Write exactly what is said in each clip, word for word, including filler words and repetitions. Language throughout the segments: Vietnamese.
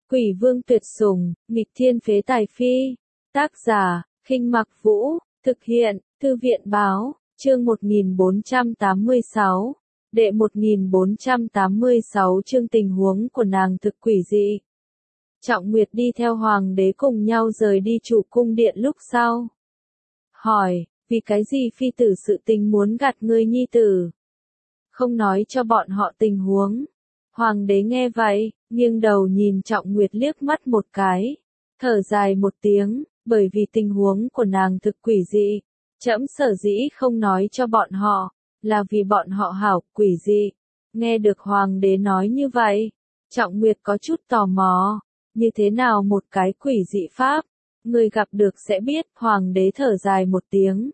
Quỷ vương tuyệt sủng, nghịch thiên phế tài phi. Tác giả, Khinh Mặc Vũ, thực hiện, Thư viện Báo, chương một nghìn bốn trăm tám mươi sáu. Đệ một nghìn bốn trăm tám mươi sáu chương tình huống của nàng thực quỷ dị. Trọng Nguyệt đi theo hoàng đế cùng nhau rời đi trụ cung điện lúc sau. Hỏi, vì cái gì phi tử sự tình muốn gạt ngươi nhi tử? Không nói cho bọn họ tình huống. Hoàng đế nghe vậy, nghiêng đầu nhìn Trọng Nguyệt liếc mắt một cái, thở dài một tiếng, bởi vì tình huống của nàng thực quỷ dị. Trẫm sở dĩ không nói cho bọn họ, là vì bọn họ hảo quỷ dị. Nghe được hoàng đế nói như vậy, Trọng Nguyệt có chút tò mò, như thế nào một cái quỷ dị pháp, người gặp được sẽ biết. Hoàng đế thở dài một tiếng,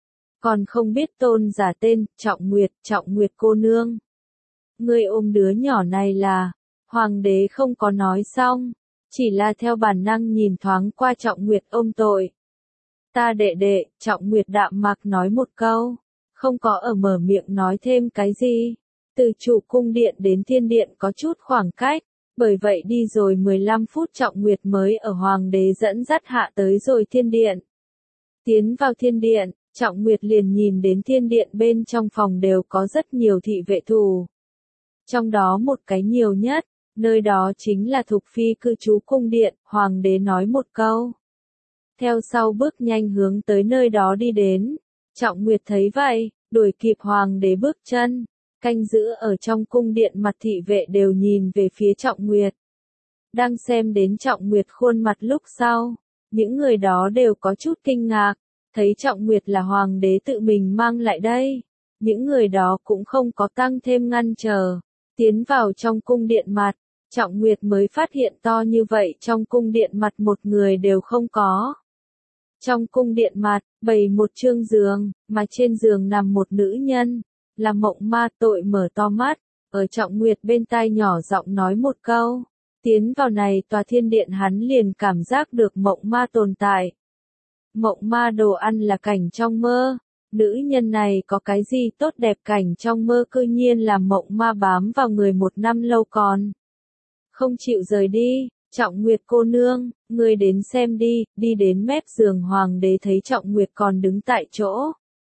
còn không biết tôn giả tên, Trọng Nguyệt, Trọng Nguyệt cô nương. Ngươi ôm đứa nhỏ này là, hoàng đế không có nói xong, chỉ là theo bản năng nhìn thoáng qua Trọng Nguyệt ôm tội. Ta đệ đệ, Trọng Nguyệt đạm mạc nói một câu, không có ở mở miệng nói thêm cái gì. Từ trụ cung điện đến thiên điện có chút khoảng cách, bởi vậy đi rồi mười lăm phút Trọng Nguyệt mới ở hoàng đế dẫn dắt hạ tới rồi thiên điện. Tiến vào thiên điện, Trọng Nguyệt liền nhìn đến thiên điện bên trong phòng đều có rất nhiều thị vệ thủ. Trong đó một cái nhiều nhất, nơi đó chính là Thục Phi cư trú cung điện, hoàng đế nói một câu. Theo sau bước nhanh hướng tới nơi đó đi đến. Trọng Nguyệt thấy vậy, đuổi kịp hoàng đế bước chân, canh giữ ở trong cung điện mặt thị vệ đều nhìn về phía Trọng Nguyệt. Đang xem đến Trọng Nguyệt khuôn mặt lúc sau, những người đó đều có chút kinh ngạc, thấy Trọng Nguyệt là hoàng đế tự mình mang lại đây. Những người đó cũng không có tăng thêm ngăn trở, tiến vào trong cung điện mặt. Trọng Nguyệt mới phát hiện to như vậy trong cung điện mặt một người đều không có. Trong cung điện mặt, bày một chương giường, mà trên giường nằm một nữ nhân, là Mộng Ma. Tội mở to mắt, ở Trọng Nguyệt bên tai nhỏ giọng nói một câu. Tiến vào này tòa thiên điện hắn liền cảm giác được Mộng Ma tồn tại. Mộng Ma đồ ăn là cảnh trong mơ, nữ nhân này có cái gì tốt đẹp cảnh trong mơ cư nhiên làm Mộng Ma bám vào người một năm lâu còn không chịu rời đi. Trọng Nguyệt cô nương, ngươi đến xem đi. Đi đến mép giường hoàng đế thấy Trọng Nguyệt còn đứng tại chỗ,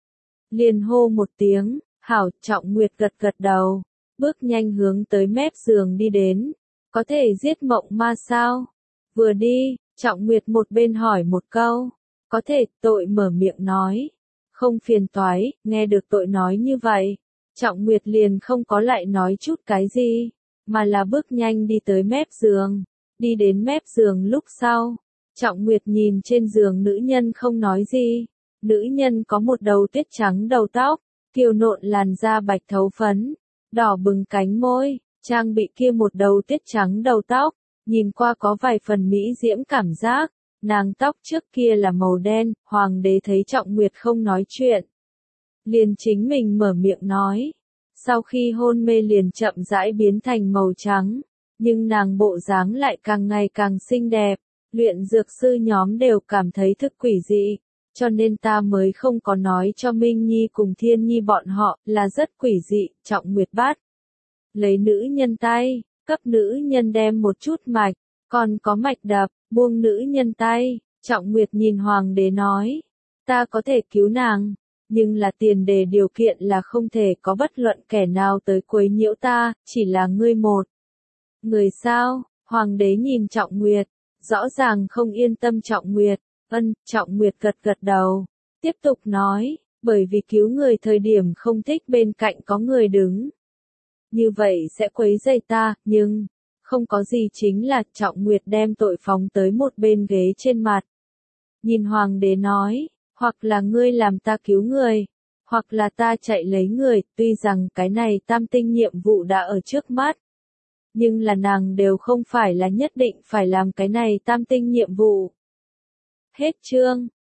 liền hô một tiếng, hảo. Trọng Nguyệt gật gật đầu, bước nhanh hướng tới mép giường đi đến. Có thể giết Mộng Ma sao? Vừa đi, Trọng Nguyệt một bên hỏi một câu, có thể. Tội mở miệng nói, không phiền toái. Nghe được tội nói như vậy, Trọng Nguyệt liền không có lại nói chút cái gì, mà là bước nhanh đi tới mép giường. Đi đến mép giường lúc sau, Trọng Nguyệt nhìn trên giường nữ nhân không nói gì. Nữ nhân có một đầu tuyết trắng đầu tóc, kiều nộn làn da bạch thấu phấn, đỏ bừng cánh môi, trang bị kia một đầu tuyết trắng đầu tóc, nhìn qua có vài phần mỹ diễm cảm giác. Nàng tóc trước kia là màu đen. Hoàng đế thấy Trọng Nguyệt không nói chuyện, liền chính mình mở miệng nói. Sau khi hôn mê liền chậm rãi biến thành màu trắng, nhưng nàng bộ dáng lại càng ngày càng xinh đẹp. Luyện dược sư nhóm đều cảm thấy thực quỷ dị, cho nên ta mới không có nói cho Minh Nhi cùng Thiên Nhi bọn họ, là rất quỷ dị. Trọng Nguyệt bắt lấy nữ nhân tay, cấp nữ nhân đem một chút mạch, còn có mạch đập, buông nữ nhân tay. Trọng Nguyệt nhìn hoàng đế nói, ta có thể cứu nàng, nhưng là tiền đề điều kiện là không thể có bất luận kẻ nào tới quấy nhiễu ta, chỉ là ngươi một người sao? Hoàng đế nhìn Trọng Nguyệt, rõ ràng không yên tâm Trọng Nguyệt. Ân. Trọng Nguyệt gật gật đầu, tiếp tục nói, bởi vì cứu người thời điểm không thích bên cạnh có người đứng, như vậy sẽ quấy rầy ta. Nhưng không có gì chính là. Trọng Nguyệt đem tội phóng tới một bên ghế trên mặt, nhìn hoàng đế nói, hoặc là ngươi làm ta cứu người, hoặc là ta chạy lấy người. Tuy rằng cái này tam tinh nhiệm vụ đã ở trước mắt, nhưng là nàng đều không phải là nhất định phải làm cái này tam tinh nhiệm vụ. Hết chương.